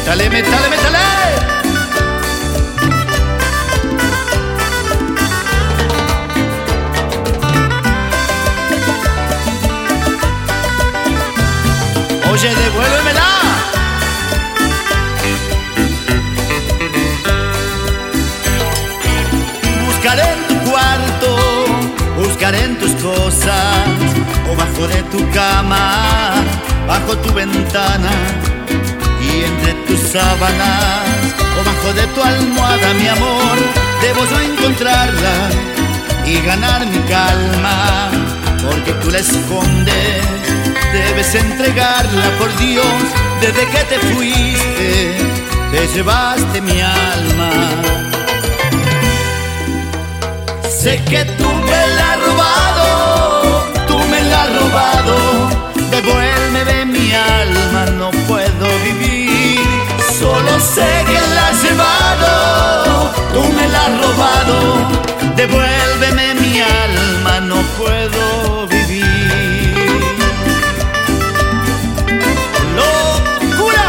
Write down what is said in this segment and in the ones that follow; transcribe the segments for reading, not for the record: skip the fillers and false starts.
Métale, métale, métale. Oye, devuélvemela. Buscaré en tu cuarto, buscaré en tus cosas, o bajo de tu cama, bajo tu ventana, y entre tus sábanas, o bajo de tu almohada, mi amor, debo yo encontrarla y ganar mi calma, porque tú la escondes, debes entregarla, por Dios, desde que te fuiste, te llevaste mi alma. Sé que tú me la has robado, tú me la has robado, devuélveme mi alma, no puedo vivir, solo sé que la has llevado, tú me la has robado, devuélveme mi alma, no puedo vivir. ¡Locura!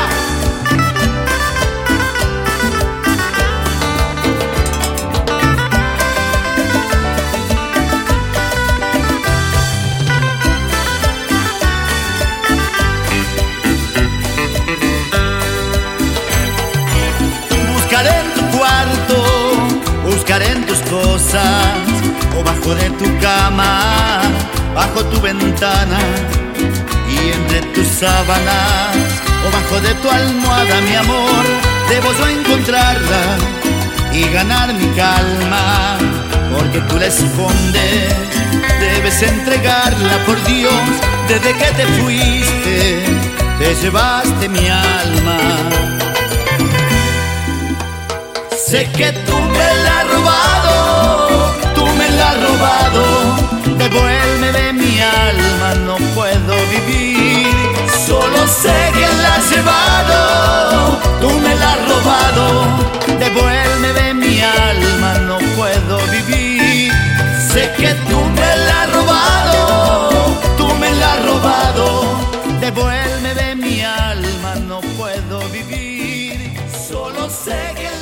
Buscaré en tu cuarto, buscaré en tus cosas, o bajo de tu cama, bajo tu ventana, y entre tus sábanas, o bajo de tu almohada, mi amor, debo yo encontrarla y ganar mi calma, porque tú la escondes, debes entregarla, por Dios, desde que te fuiste, te llevaste mi alma. Sé que tú me la has robado, tú me la has robado, devuélveme mi alma, no puedo vivir, solo sé que la has llevado, tú me la has robado, devuélveme mi alma, no puedo vivir. Sé que tú me la has robado, tú me la has robado, devuélveme mi alma, no puedo vivir, solo sé que